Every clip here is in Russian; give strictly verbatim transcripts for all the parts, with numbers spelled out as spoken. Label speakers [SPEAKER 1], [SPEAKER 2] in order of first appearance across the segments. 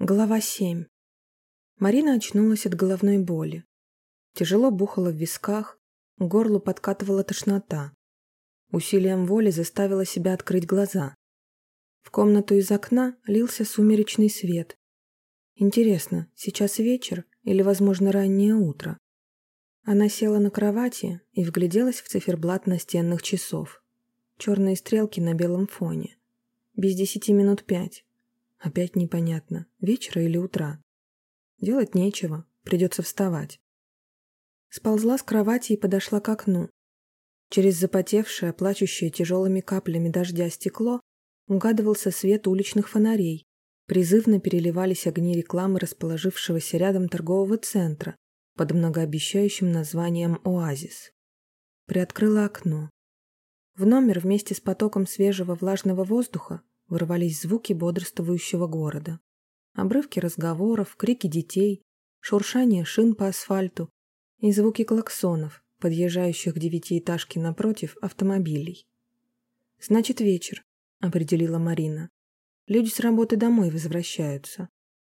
[SPEAKER 1] Глава семь. Марина очнулась от головной боли. Тяжело бухало в висках, к горлу подкатывала тошнота. Усилием воли заставила себя открыть глаза. В комнату из окна лился сумеречный свет. Интересно, сейчас вечер или, возможно, раннее утро? Она села на кровати и вгляделась в циферблат настенных часов. Черные стрелки на белом фоне. Без десяти минут пять. Опять непонятно, вечера или утра. Делать нечего, придется вставать. Сползла с кровати и подошла к окну. Через запотевшее, плачущее тяжелыми каплями дождя стекло угадывался свет уличных фонарей. Призывно переливались огни рекламы расположившегося рядом торгового центра под многообещающим названием «Оазис». Приоткрыла окно. В номер вместе с потоком свежего влажного воздуха ворвались звуки бодрствующего города. Обрывки разговоров, крики детей, шуршание шин по асфальту и звуки клаксонов, подъезжающих к девятиэтажке напротив автомобилей. «Значит, вечер», — определила Марина. «Люди с работы домой возвращаются».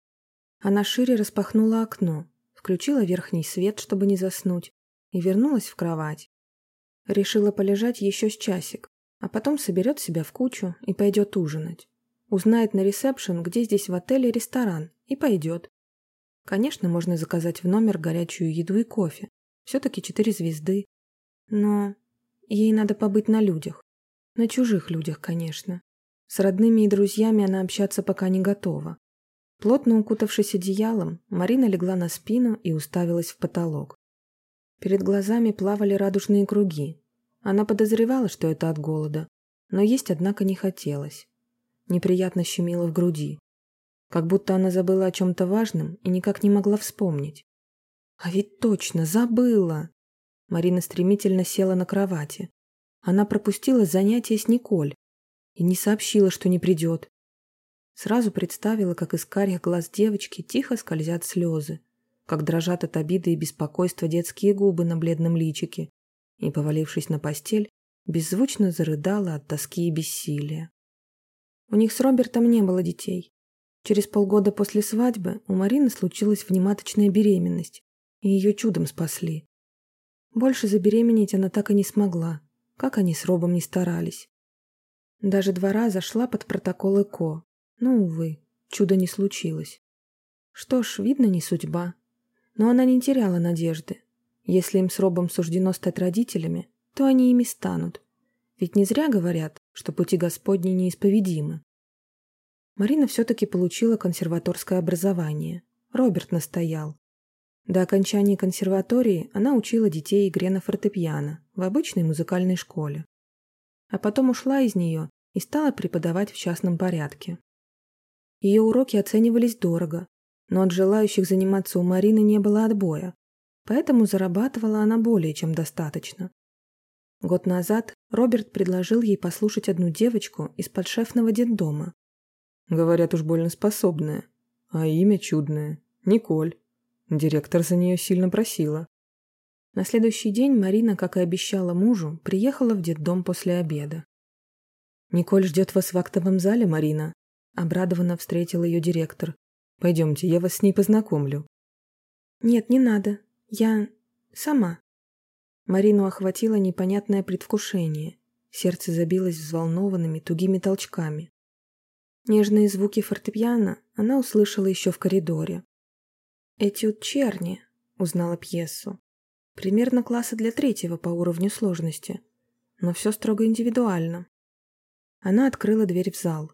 [SPEAKER 1] Она шире распахнула окно, включила верхний свет, чтобы не заснуть, и вернулась в кровать. Решила полежать еще с часик, а потом соберет себя в кучу и пойдет ужинать. Узнает на ресепшн, где здесь в отеле ресторан, и пойдет. Конечно, можно заказать в номер горячую еду и кофе. Все-таки четыре звезды. Но ей надо побыть на людях. На чужих людях, конечно. С родными и друзьями она общаться пока не готова. Плотно укутавшись одеялом, Марина легла на спину и уставилась в потолок. Перед глазами плавали радужные круги. Она подозревала, что это от голода, но есть, однако, не хотелось. Неприятно щемило в груди. Как будто она забыла о чем-то важном и никак не могла вспомнить. А ведь точно забыла! Марина стремительно села на кровати. Она пропустила занятие с Николь и не сообщила, что не придет. Сразу представила, как из карих глаз девочки тихо скользят слезы, как дрожат от обиды и беспокойства детские губы на бледном личике, и, повалившись на постель, беззвучно зарыдала от тоски и бессилия. У них с Робертом не было детей. Через полгода после свадьбы у Марины случилась внематочная беременность, и ее чудом спасли. Больше забеременеть она так и не смогла, как они с Робом не старались. Даже два раза шла под протокол ЭКО, но, увы, чуда не случилось. Что ж, видно, не судьба. Но она не теряла надежды. Если им с Робом суждено стать родителями, то они ими станут. Ведь не зря говорят, что пути Господни неисповедимы. Марина все-таки получила консерваторское образование. Роберт настоял. До окончания консерватории она учила детей игре на фортепиано в обычной музыкальной школе. А потом ушла из нее и стала преподавать в частном порядке. Ее уроки оценивались дорого, но от желающих заниматься у Марины не было отбоя, поэтому зарабатывала она более чем достаточно. Год назад Роберт предложил ей послушать одну девочку из подшефного детдома. Говорят, уж больно способная, а имя чудное – Николь. Директор за нее сильно просила. На следующий день Марина, как и обещала мужу, приехала в детдом после обеда. «Николь ждет вас в актовом зале, Марина», – обрадованно встретил ее директор. «Пойдемте, я вас с ней познакомлю». «Нет, не надо. Я сама». Марину охватило непонятное предвкушение. Сердце забилось взволнованными, тугими толчками. Нежные звуки фортепиано она услышала еще в коридоре. «Этюд Черни», — узнала пьесу. Примерно класса для третьего по уровню сложности, но все строго индивидуально. Она открыла дверь в зал.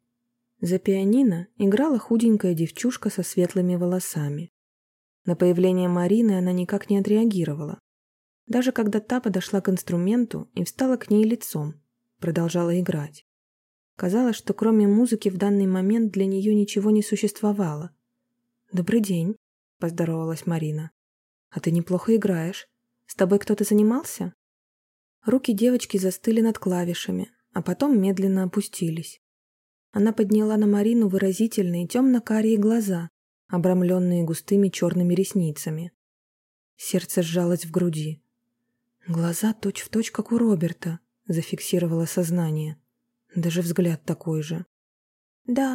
[SPEAKER 1] За пианино играла худенькая девчушка со светлыми волосами. На появление Марины она никак не отреагировала. Даже когда та подошла к инструменту и встала к ней лицом, продолжала играть. Казалось, что кроме музыки в данный момент для нее ничего не существовало. «Добрый день», — поздоровалась Марина. «А ты неплохо играешь. С тобой кто-то занимался?» Руки девочки застыли над клавишами, а потом медленно опустились. Она подняла на Марину выразительные темно-карие глаза, обрамленные густыми черными ресницами. Сердце сжалось в груди. «Глаза точь-в-точь, как у Роберта», — зафиксировало сознание. Даже взгляд такой же. «Да»,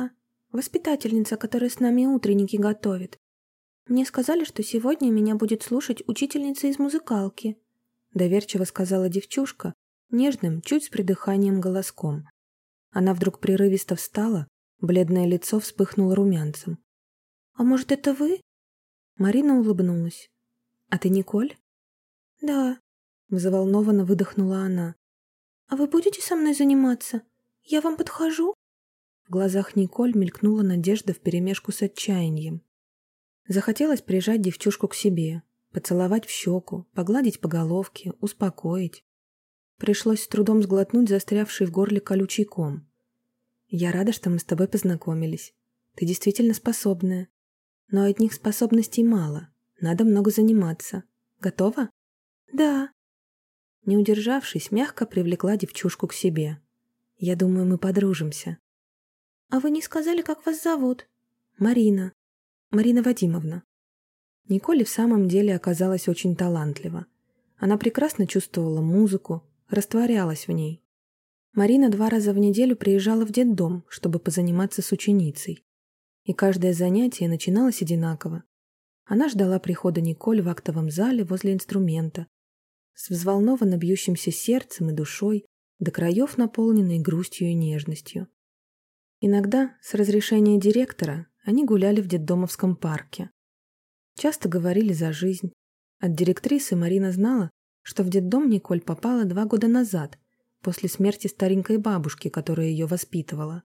[SPEAKER 1] воспитательница, которая с нами утренники готовит. Мне сказали, что сегодня меня будет слушать учительница из музыкалки», — доверчиво сказала девчушка, нежным, чуть с придыханием голоском. Она вдруг прерывисто встала, бледное лицо вспыхнуло румянцем. «А может, это вы?» Марина улыбнулась. «А ты Николь?» «Да», — взволнованно выдохнула она. «А вы будете со мной заниматься? Я вам подхожу?» В глазах Николь мелькнула надежда вперемешку с отчаянием. Захотелось прижать девчушку к себе, поцеловать в щеку, погладить по головке, успокоить. Пришлось с трудом сглотнуть застрявший в горле колючий ком. «Я рада, что мы с тобой познакомились. Ты действительно способная. Но одних способностей мало. Надо много заниматься. Готова?» «Да». Не удержавшись, мягко привлекла девчушку к себе. «Я думаю, мы подружимся». «А вы не сказали, как вас зовут?» «Марина. Марина Вадимовна». Николь в самом деле оказалась очень талантлива. Она прекрасно чувствовала музыку, растворялась в ней. Марина два раза в неделю приезжала в детдом, чтобы позаниматься с ученицей. И каждое занятие начиналось одинаково. Она ждала прихода Николь в актовом зале возле инструмента, с взволнованно бьющимся сердцем и душой, до краев наполненной грустью и нежностью. Иногда, с разрешения директора, они гуляли в детдомовском парке. Часто говорили за жизнь. От директрисы Марина знала, что в детдом Николь попала два года назад, после смерти старенькой бабушки, которая ее воспитывала.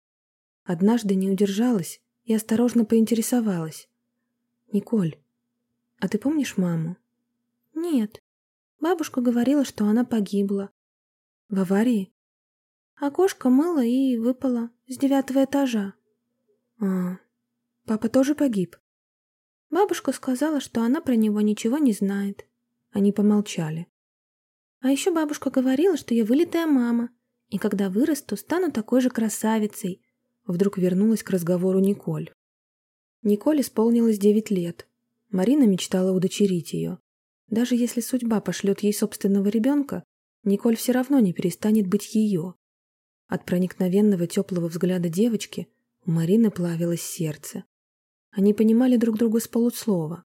[SPEAKER 1] Однажды не удержалась и осторожно поинтересовалась. «Николь, а ты помнишь маму?» «Нет. Бабушка говорила, что она погибла». «В аварии?» «Окошко мыла и выпала с девятого этажа». «А, папа тоже погиб?» Бабушка сказала, что она про него ничего не знает. Они помолчали. «А еще бабушка говорила, что я вылитая мама, и когда вырасту, стану такой же красавицей». Вдруг вернулась к разговору Николь. Николь исполнилось девять лет. Марина мечтала удочерить ее. Даже если судьба пошлет ей собственного ребенка, Николь все равно не перестанет быть ее. От проникновенного теплого взгляда девочки у Марины плавилось сердце. Они понимали друг друга с полуслова.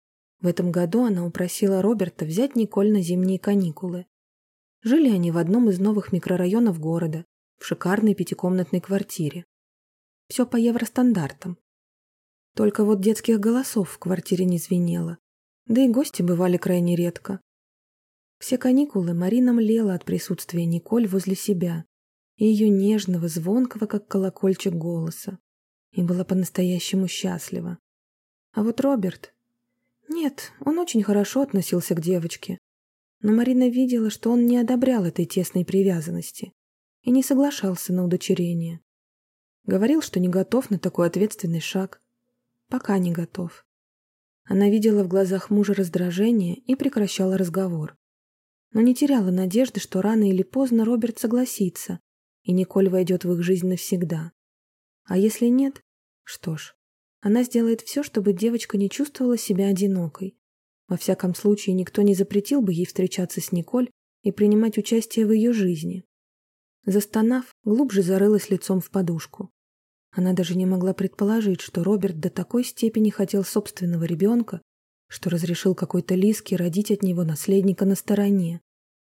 [SPEAKER 1] В этом году она упросила Роберта взять Николь на зимние каникулы. Жили они в одном из новых микрорайонов города, в шикарной пятикомнатной квартире. Все по евростандартам. Только вот детских голосов в квартире не звенело, да и гости бывали крайне редко. Все каникулы Марина млела от присутствия Николь возле себя и ее нежного, звонкого, как колокольчик, голоса, и была по-настоящему счастлива. А вот Роберт... Нет, он очень хорошо относился к девочке, но Марина видела, что он не одобрял этой тесной привязанности и не соглашался на удочерение. Говорил, что не готов на такой ответственный шаг. Пока не готов. Она видела в глазах мужа раздражение и прекращала разговор. Но не теряла надежды, что рано или поздно Роберт согласится, и Николь войдет в их жизнь навсегда. А если нет, что ж, она сделает все, чтобы девочка не чувствовала себя одинокой. Во всяком случае, никто не запретил бы ей встречаться с Николь и принимать участие в ее жизни. Застонав, глубже зарылась лицом в подушку. Она даже не могла предположить, что Роберт до такой степени хотел собственного ребенка, что разрешил какой-то Лиске родить от него наследника на стороне.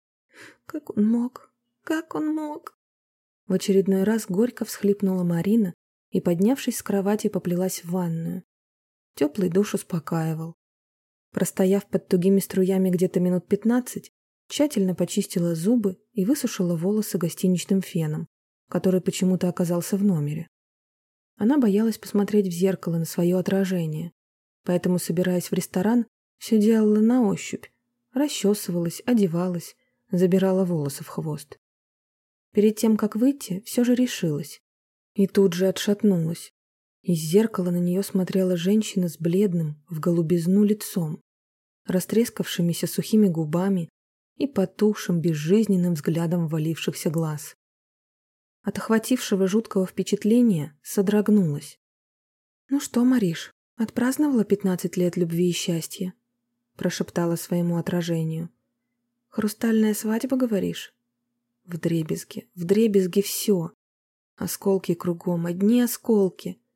[SPEAKER 1] Как он мог? Как он мог? В очередной раз горько всхлипнула Марина и, поднявшись с кровати, поплелась в ванную. Теплый душ успокаивал. Простояв под тугими струями где-то минут пятнадцать, тщательно почистила зубы и высушила волосы гостиничным феном, который почему-то оказался в номере. Она боялась посмотреть в зеркало на свое отражение, поэтому, собираясь в ресторан, все делала на ощупь, расчесывалась, одевалась, забирала волосы в хвост. Перед тем, как выйти, все же решилась. И тут же отшатнулась. Из зеркала на нее смотрела женщина с бледным, в голубизну лицом, растрескавшимися сухими губами и потухшим безжизненным взглядом ввалившихся глаз. От охватившего жуткого впечатления содрогнулась. «Ну что, Мариш, отпраздновала пятнадцать лет любви и счастья?» прошептала своему отражению. «Хрустальная свадьба, говоришь?» Вдребезги, вдребезги все. Осколки кругом, одни осколки.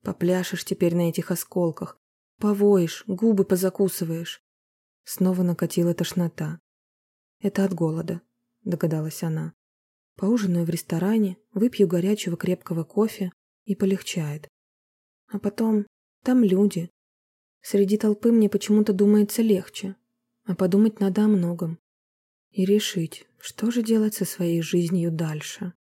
[SPEAKER 1] Попляшешь теперь на этих осколках, повоишь, губы позакусываешь. Снова накатила тошнота. Это от голода, догадалась она. Поужинаю в ресторане, выпью горячего крепкого кофе и полегчает. А потом, там люди. Среди толпы мне почему-то думается легче, а подумать надо о многом. И решить, что же делать со своей жизнью дальше.